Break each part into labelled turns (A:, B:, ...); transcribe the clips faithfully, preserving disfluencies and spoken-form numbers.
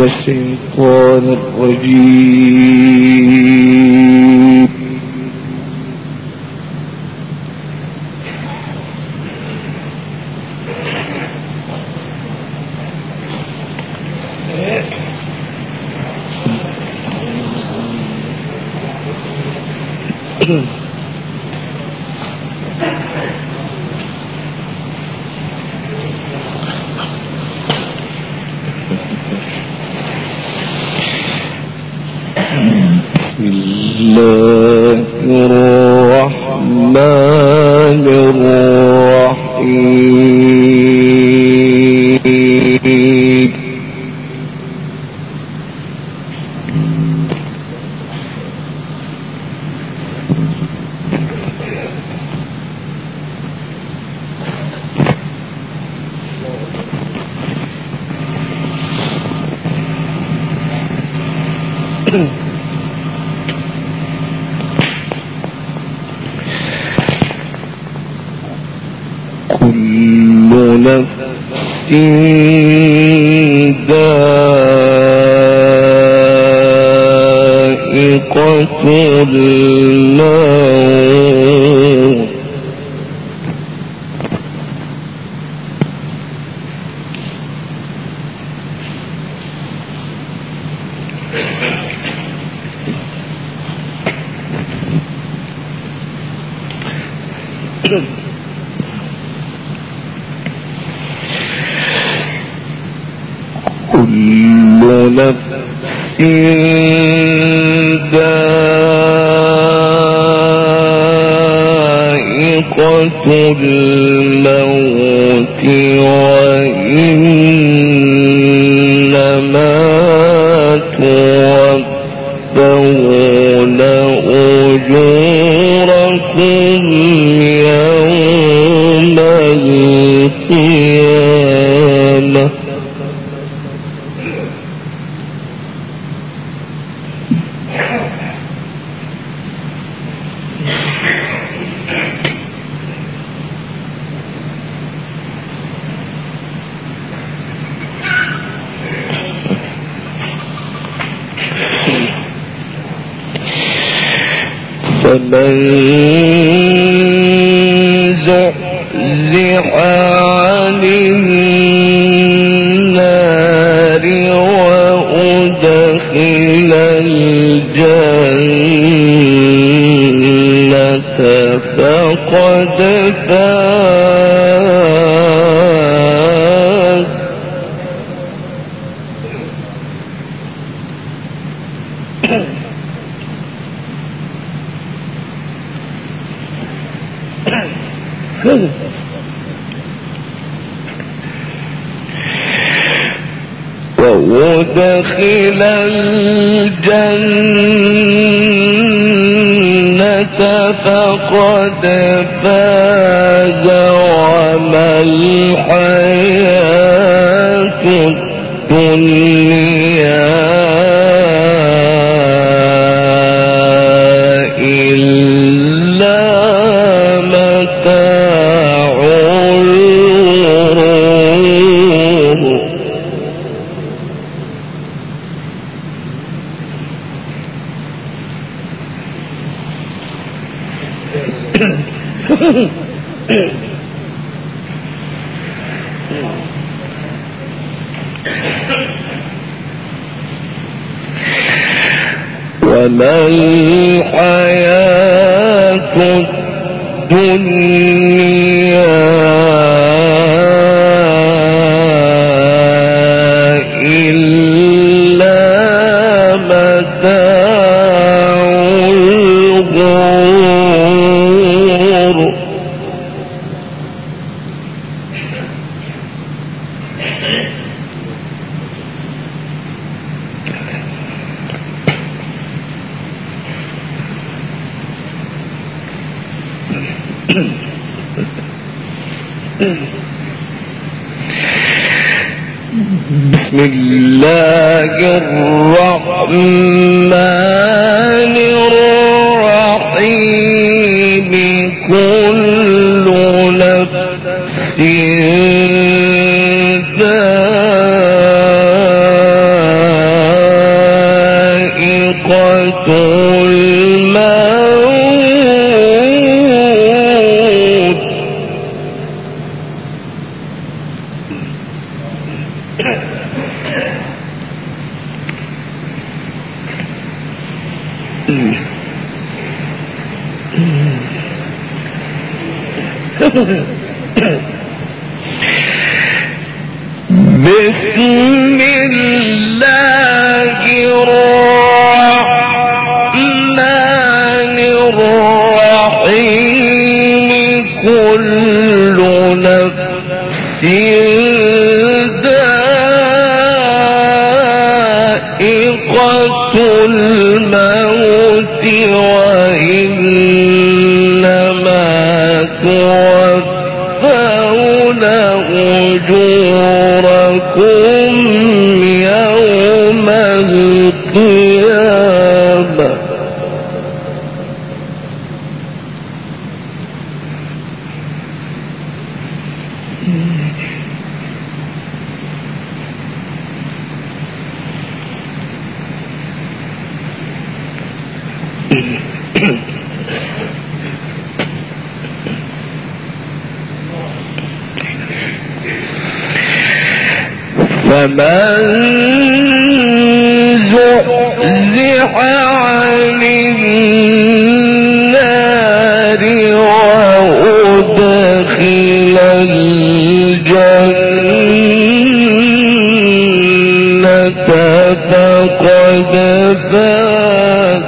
A: الشيطان الرجيم. كل نفس ذائقة الموت. كل نفس ذائقة الموت وإنما توفون أجوركم يوم القيامة. فمن زحزح عن النار وأدخل الجنة فقد فاز. وأدخل الجنة فقد فاز وما الحياة الدنيا وما الحياة الدنيا إلا متاع الغرور. بسم الله الرحمن الرحيم. كل نفس ذائقة بسم الله الرحمن الرحيم كل نفس ذائقة الموت وإنما توفون أجوركم يوم القيامة فمن زحزح عن النار وأدخل الجنة فقد فاز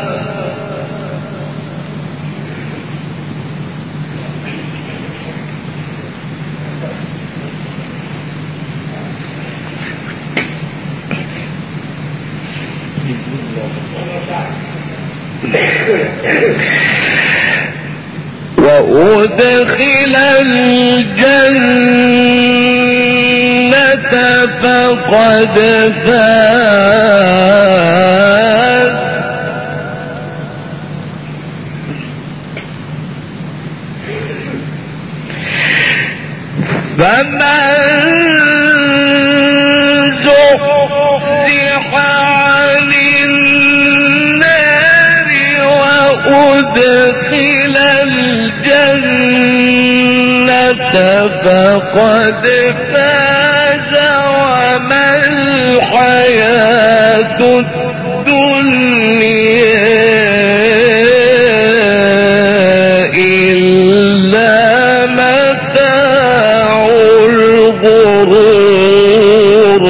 A: وأدخل الجنة فقد فاز فمن زحزح عن النار وأدخل الجنة فقد فاز وما الحياة الدنيا إلا متاع الغرور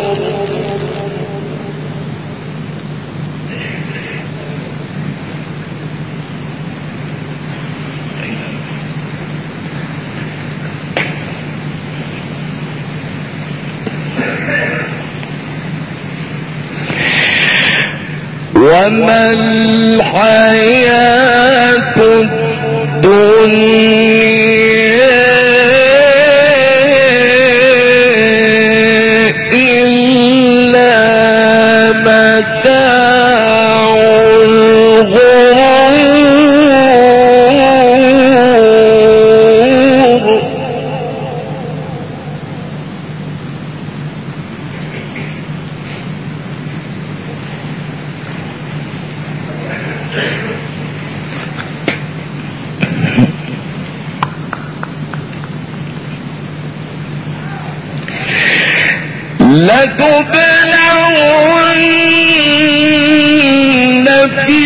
A: وما الحياة الدنيا إلا متاع الغرور لتبلغن في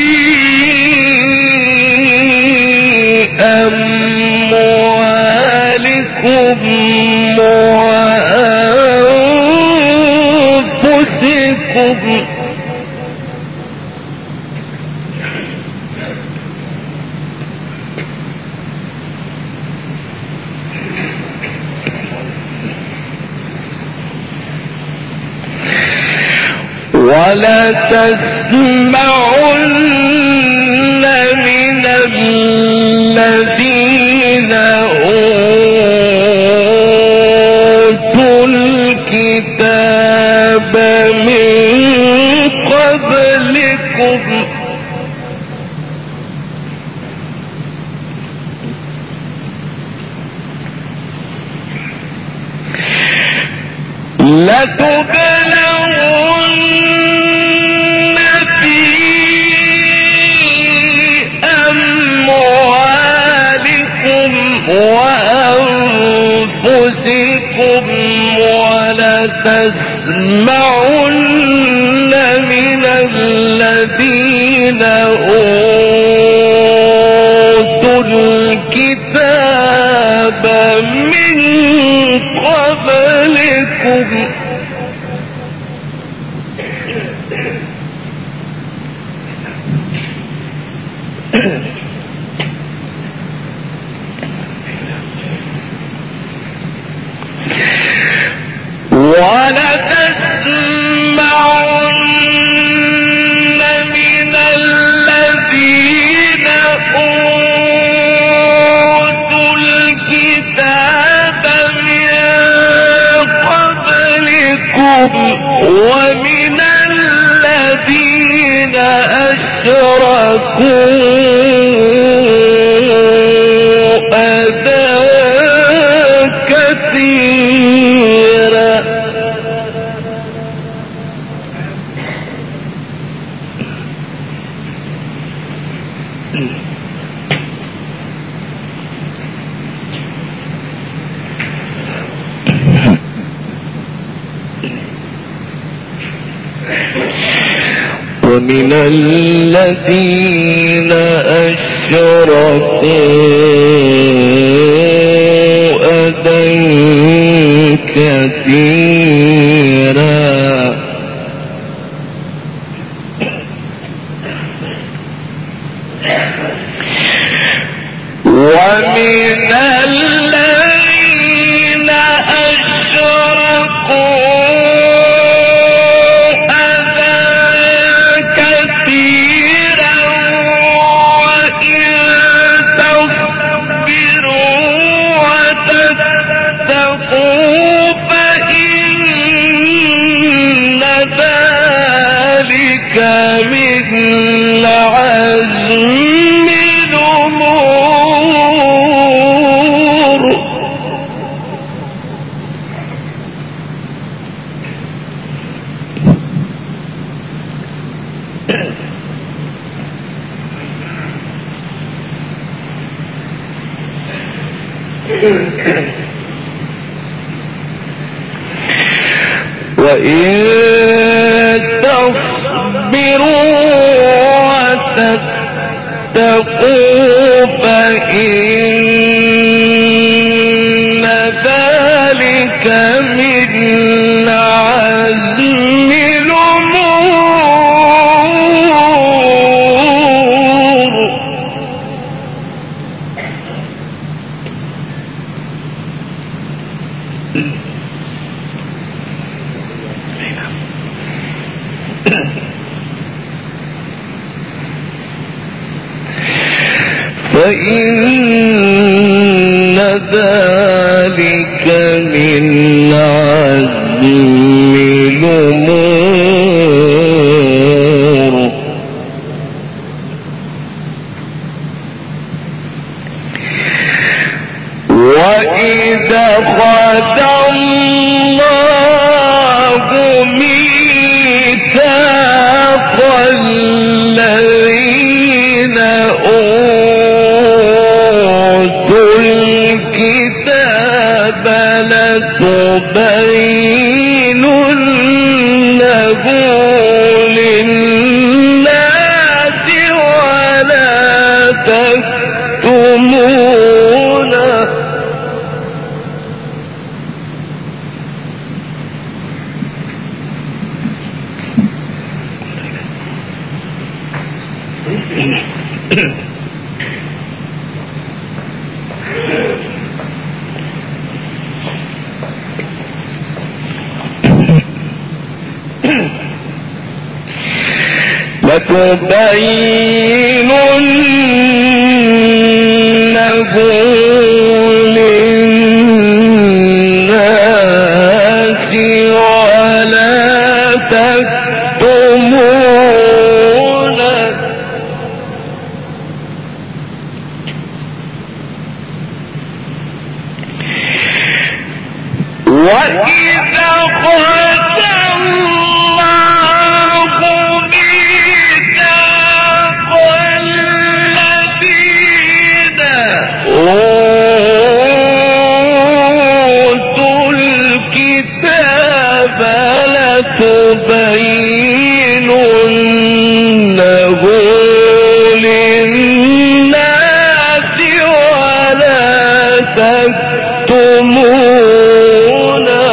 A: أموالكم وأنفسكم ولتسمعن من الذين أوتوا الكتاب من قبلكم لتبلغن في أموالكم وأنفسكم ولا لتسمعن من الذين أوتوا الكتاب من قبلكم ولتسمعن من الذين أوتوا الكتاب من قبلكم ومن الذين أشركوا أذى كثيرا ومن الذين أشركوا أذى كثيرا ومن الذين أشركوا من عزم الأمور وإن تصبروا وتتقوا فإن ذلك من عزم الأمور فإن ذلك من عزم الأمور وإذا أخذ الله ميثاق الذين أوتوا الكتاب لتبيننه للناس ولا تكتمونه لتبيننه للناس ولا تكتمونه وإذا أخذ الله ميثاق الذين أوتوا الكتاب لتبيننه للناس ولا تكتمونه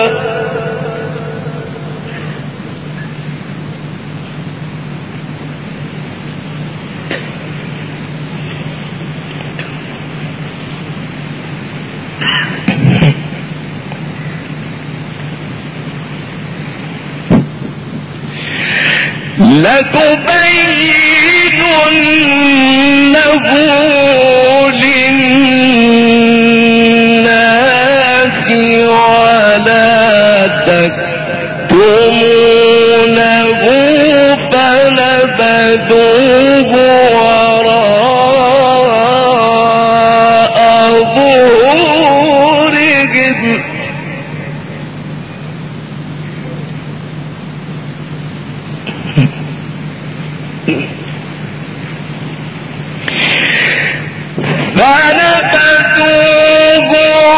A: لتبيننه للناس ولا تكتمونه فنبذوه وراء ظهورهم فنبذوه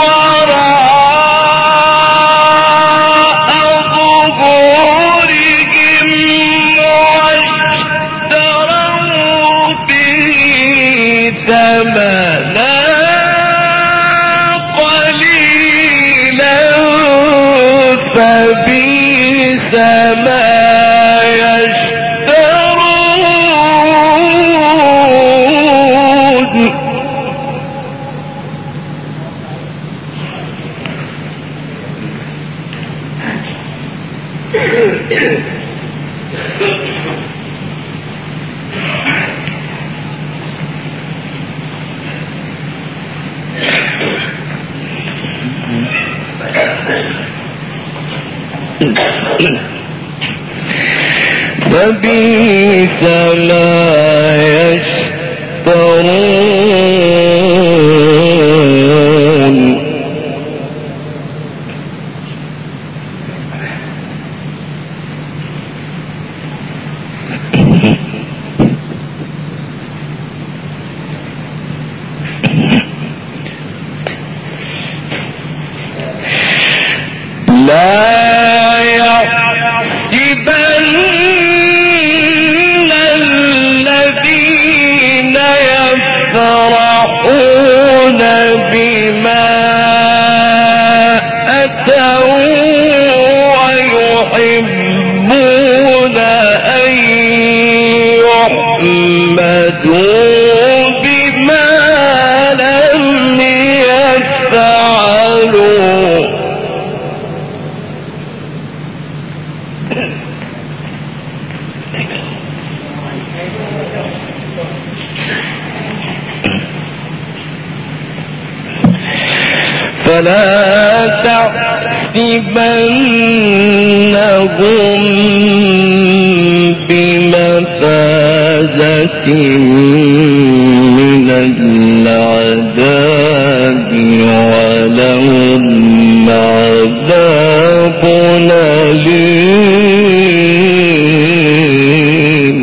A: وراء ظهورهم واشتروا به ثمنا قليلا فبئس ما فبئس ما يشترون لا يحسبن الذين يفرحون بما أتوا ويحبون أن يحمدوا بما لم يفعلوا فلا تحسبنهم بمفازة من العذاب ولهم عذاب أليم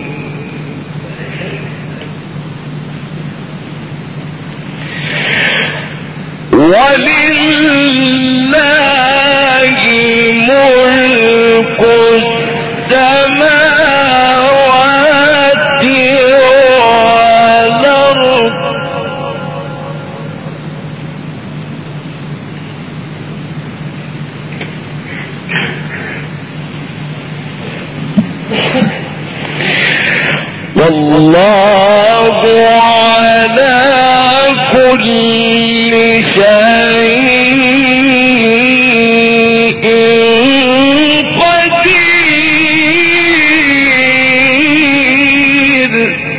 A: ولله ملك السماوات والأرض والله على كل شيء قدير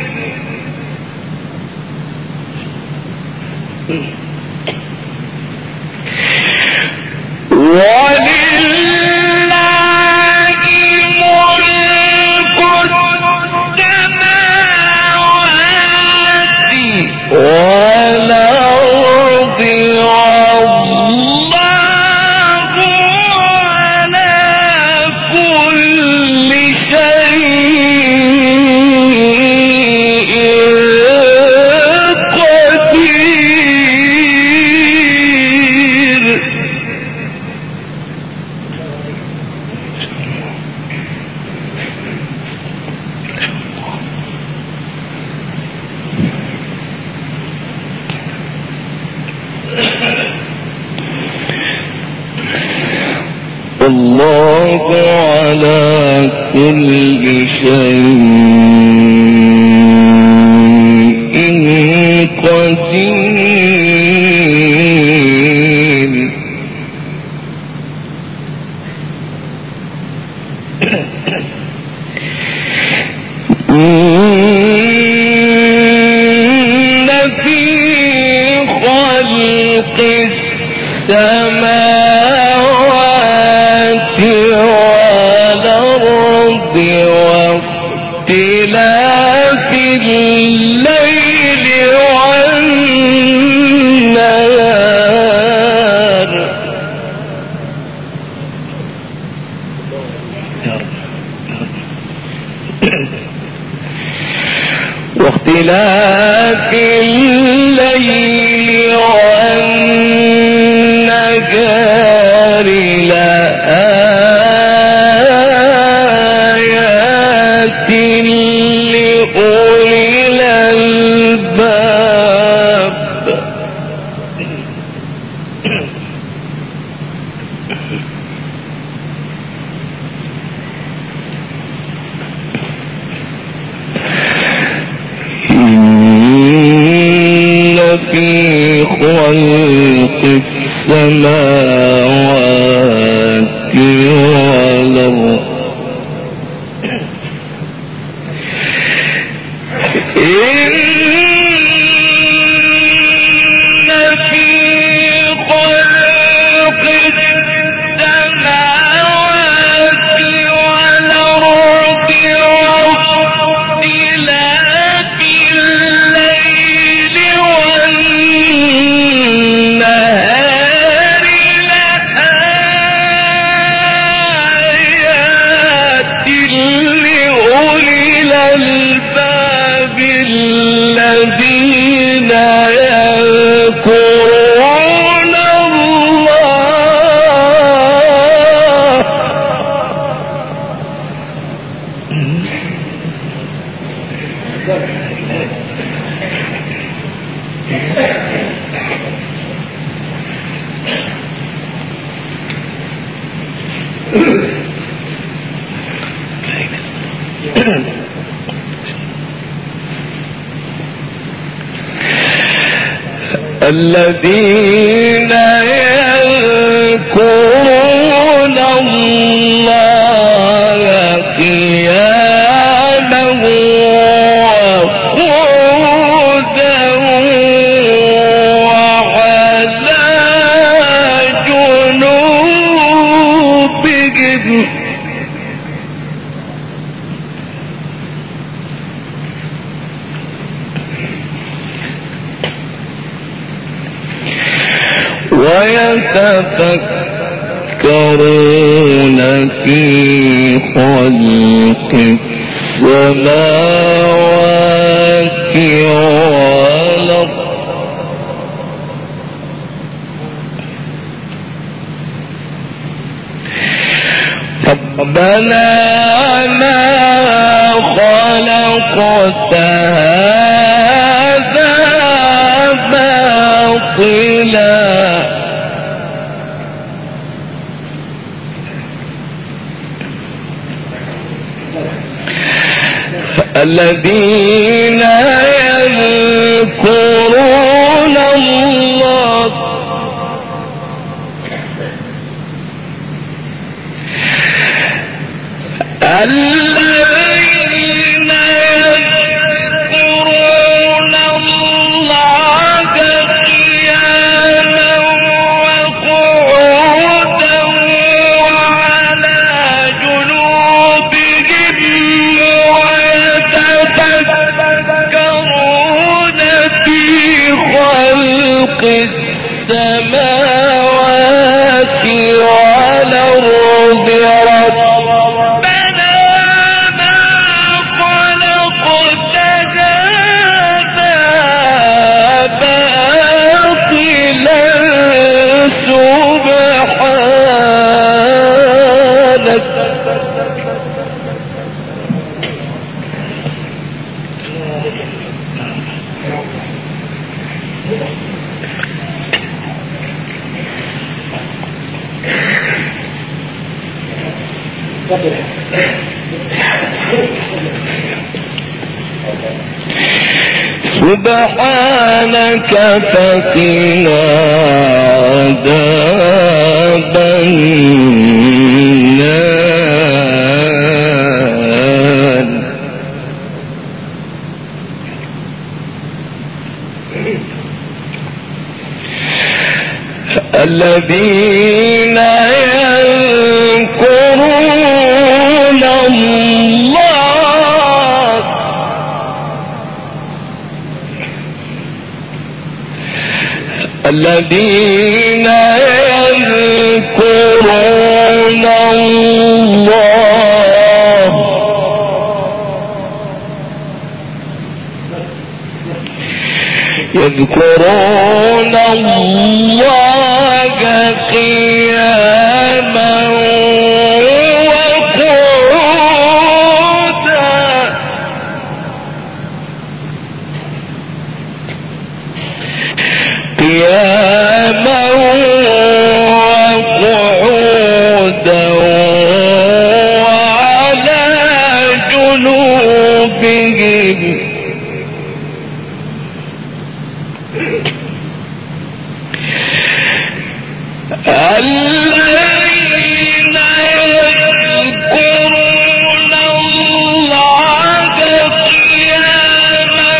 A: ولله ملك السماوات والأرض والله على كل شيء قدير والله على كل شيء قدير. إن في خلق السماوات والأرض واختلاف الليل والنهار واختلاف الليل والنهار لآيات لأولي الألباب. في خلق السماوات والأرض إن في خلق السماوات والأرض واختلاف الليل والنهار لآيات لأولي الألباب الذين يذكرون الله الذين يذكرون الله قياما وقعودا وعلى جنوبهم ويتفكرون في خلق السماوات والأرض ربنا ما خلقت هذا باطلا الذين يذكرون الله الذين يذكرون الله قياما وقعودا وعلى جنوبهم ويتفكرون في خلق السماوات والأرض ربنا سبحانك فقنا عذاب النار. الذين يذكرون الله الذين يذكرون الله يذكرون الله قياما وقعودا قياما وقعودا وعلى جنوبهم الذين يذكرون الله قياما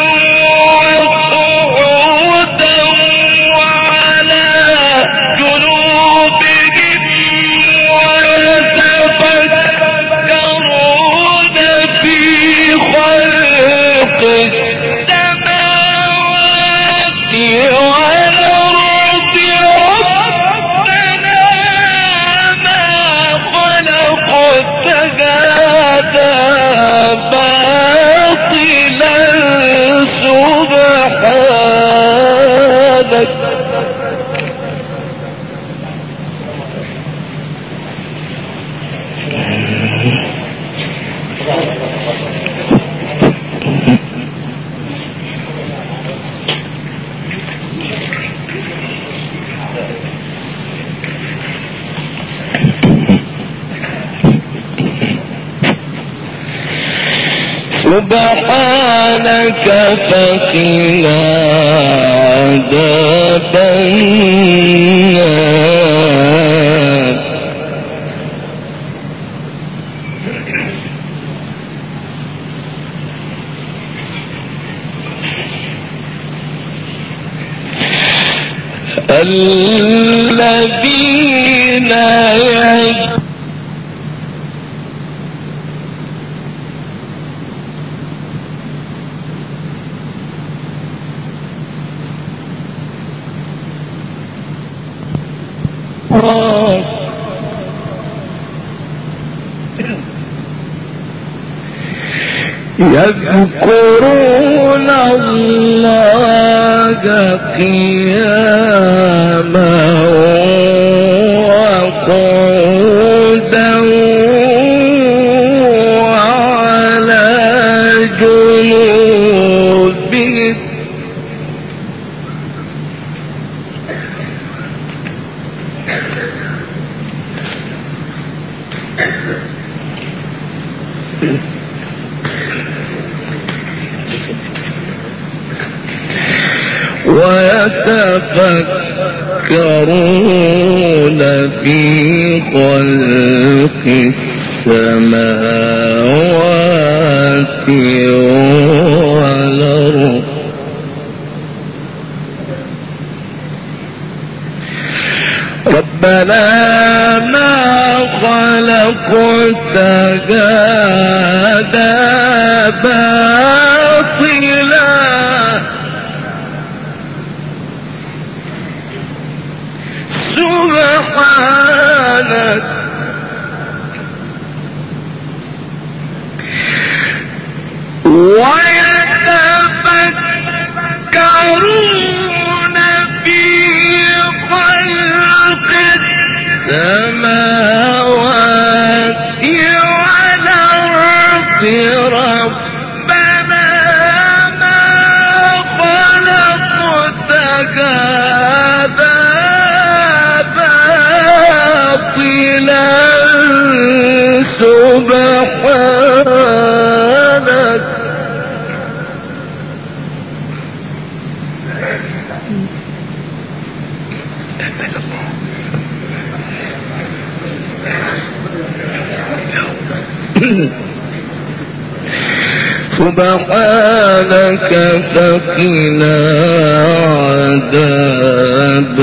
A: وقعودا وعلى جنوبهم ويتفكرون في خلق السماوات والأرض ربنا ما خلقت هذا باطلا سبحانك سبحانك فقنا عذاب النار. الذين يجب يذكرون الله قياما وقعودا وعلى جنوبهم ويتفكرون في خلق السماوات والأرض ربنا ما خلقت هذا باطلا سبحانك ويتفكرون في خلق السماوات والأرض ربنا ما خلقت هذا باطلا سبحانك فقنا عذاب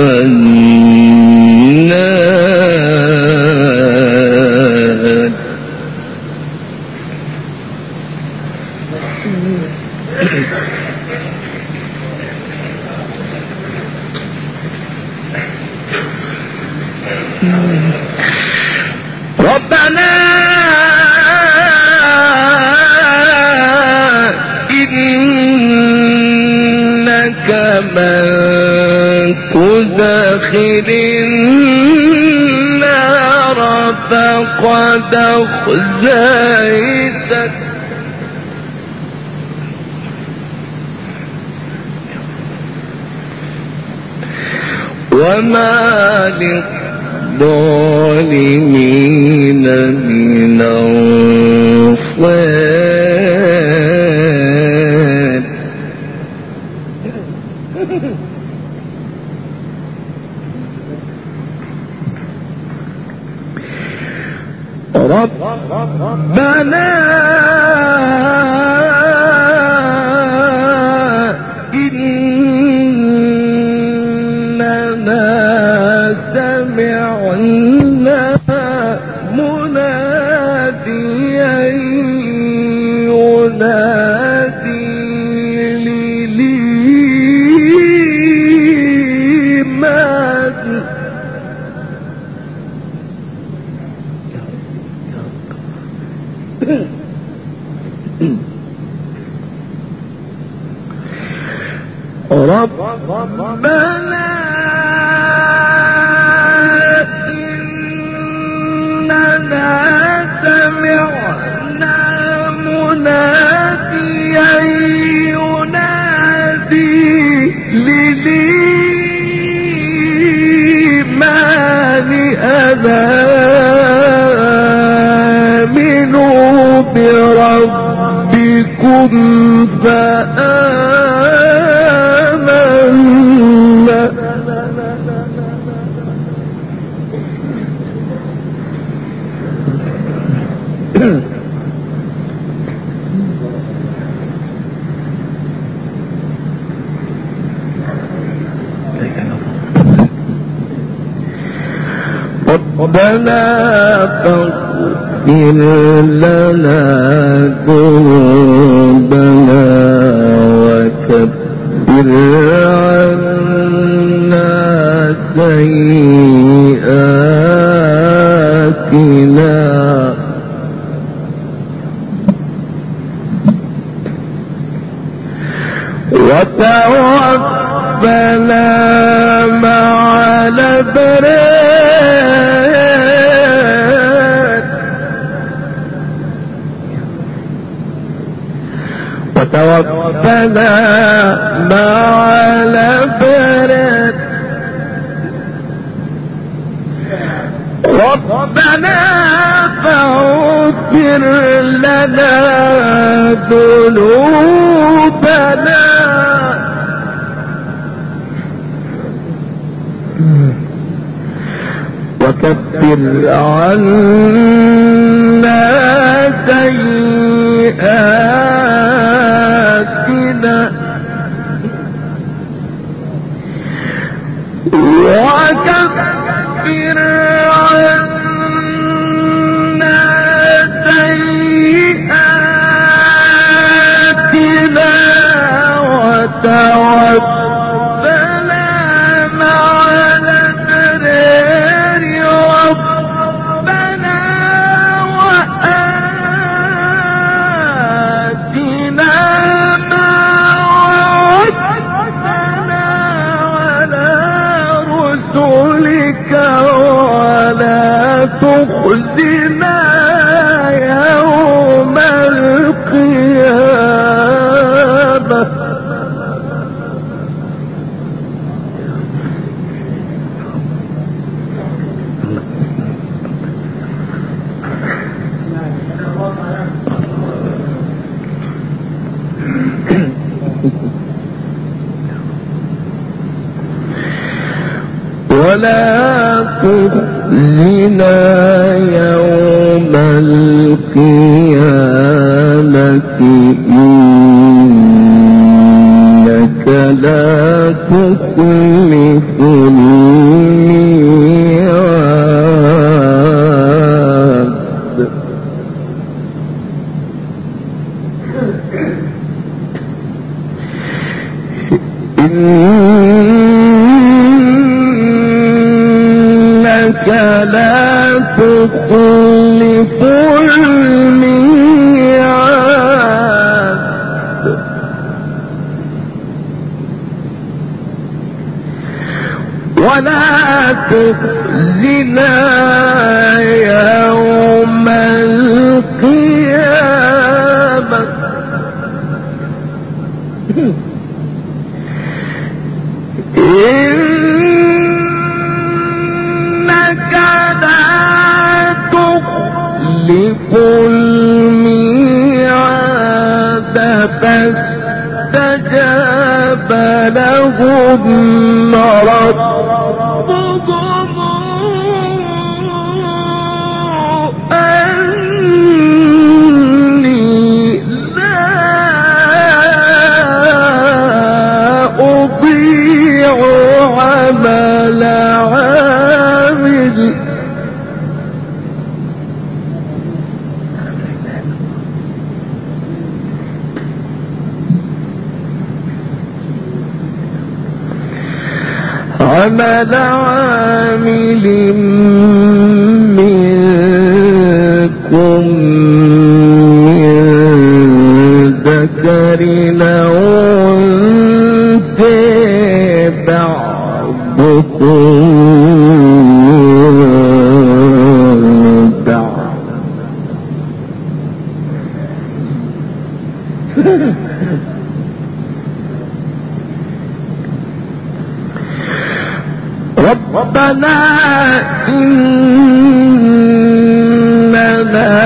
A: النار. ربنا إنك من تدخل النار فقد أخزيته وما للظالمين من أنصار. ربنا إننا سمعنا مناديا ينادي للإيمان ربنا إننا سمعنا مناديا ينادي للإيمان أن آمنوا بربكم فآمنا ربنا فاغفر لنا ذنوبنا وكفر عنا سيئاتنا وتوفنا مع الأبرار وتوفنا مع الأبرار. ربنا فاغفر لنا ذنوبنا وكفر عنا سيئاتنا وكفر عنا سيئاتنا وتوفنا مع الأبرار. ربنا وآتنا ما وعدتنا على رسلك ولا تخزنا يوم القيامة. ولا تخزنا يوم القيامة تخلف الميعاد إنك لا تخلف الميعاد ولا تخزنا يوم القيامة إنك لا تخلف الميعاد فاستجاب لهم ربهم أني لا أضيع عمل عامل عمل عامل منكم من ذكر أو أنثى بعضكم بعض ربنا إننا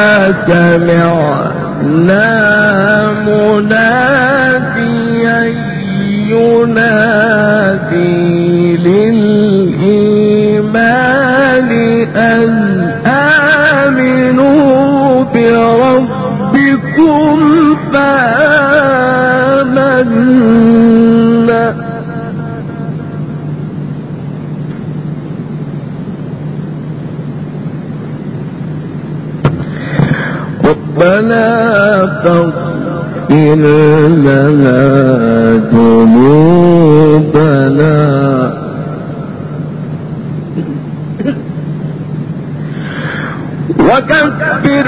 A: سمعنا مناديا ينادي للإيمان أن آمنوا بربكم فآمنا ربنا فاغفر لنا ذنوبنا وكفر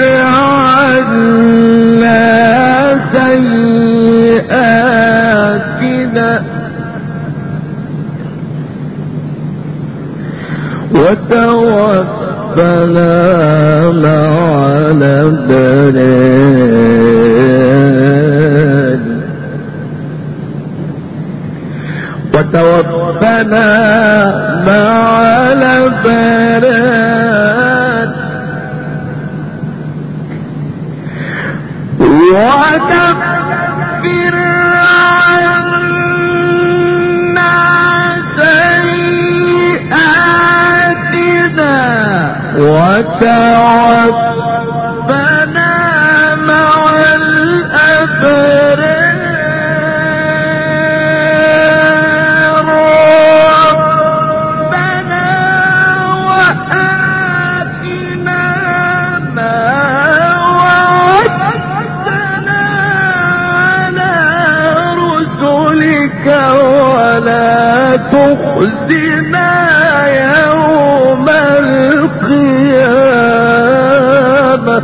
A: عنا سيئاتنا وتوفنا مع الأبرار وتوفنا مع الأبرار وكفر عنا سيئاتنا وتوفنا مع الأبرار ربنا وآتنا ما وعدتنا على رسلك ولا تخزنا يوم القيامة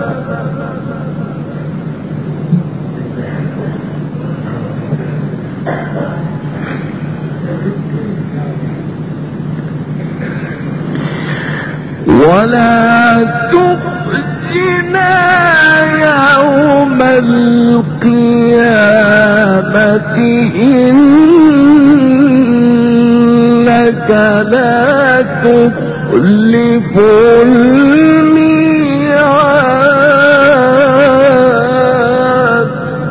A: ولا تخزنا يوم القيامة إنك لا تخلف الميعاد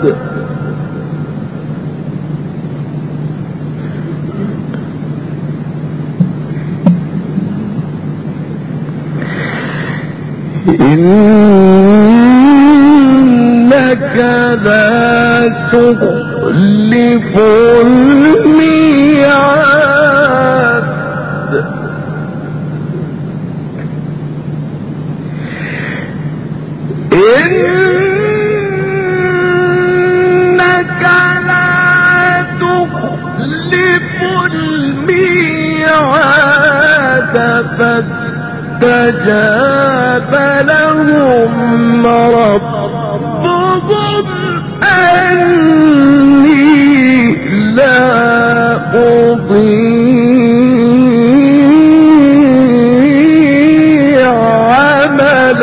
A: إنك لا تخلف تخلفوا الميعاد إنك لا تخلف الميعاد فاستجاب لهم ربهم أني لا أضيع عمل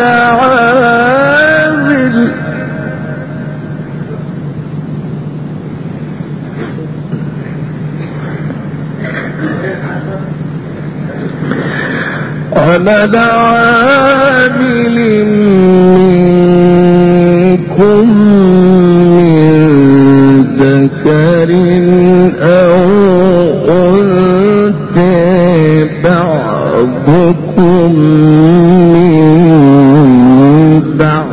A: عامل عمل عامل منكم ذكر أو أنثى بعضكم من بعض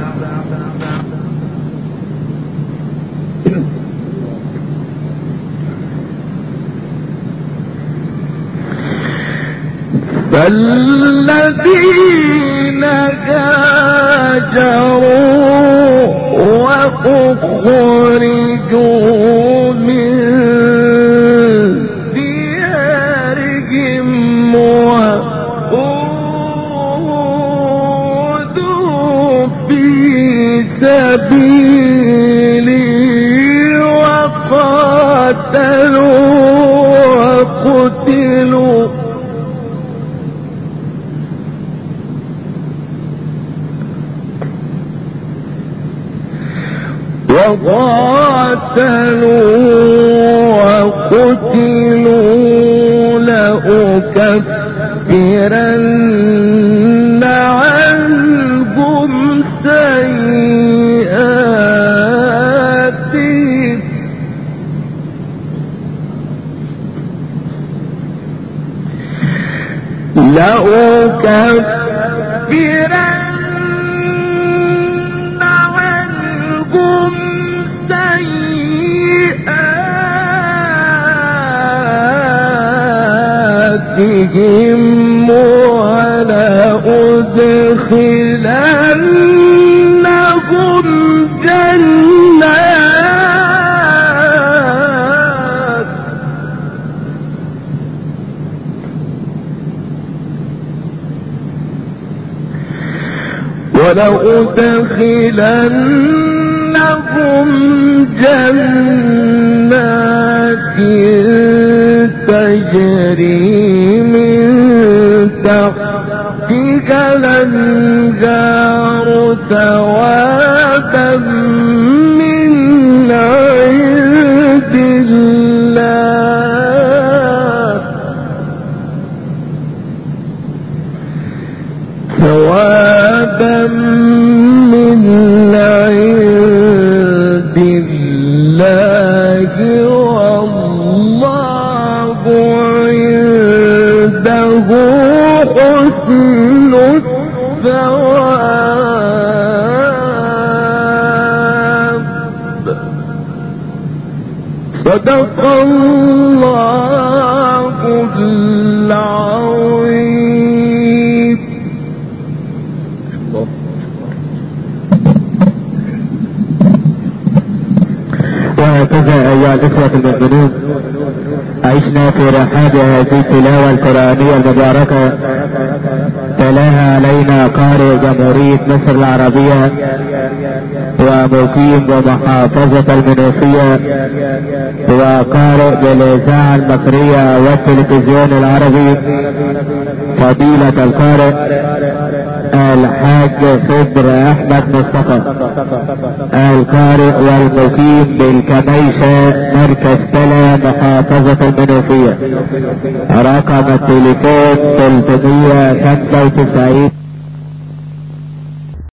A: فالذين هاجروا وأخرجوا من ديارهم وأوذوا في سبيلي وقاتلوا وقتلوا وقاتلوا وقتلوا لأكفرن عنهم سيئاتهم لأكفرن سيئاتهم ولأدخلنهم جنات ولأدخلنهم جنات تجري من تحتها الأنهار ثوابا من عند الله ثوابا من عند الله والله عنده حسن الثواب صدق الله العظيم.
B: وهكذا أيها الإخوة المؤمنون عشنا في رحاب هذه التلاوة القرآنية المباركة تلاها علينا قارئ جمهورية مصر العربية ومقيم بمحافظة المنوفية وقارئ بالإذاعة المصرية والتلفزيون العربي فضيلة القارئ الحاج صدر أحمد مصطفى القارئ والمقيم بالكميشة مركز تلا محافظة المنوفية. رقم التليفون ثلاثمائة وخمسة وتسعين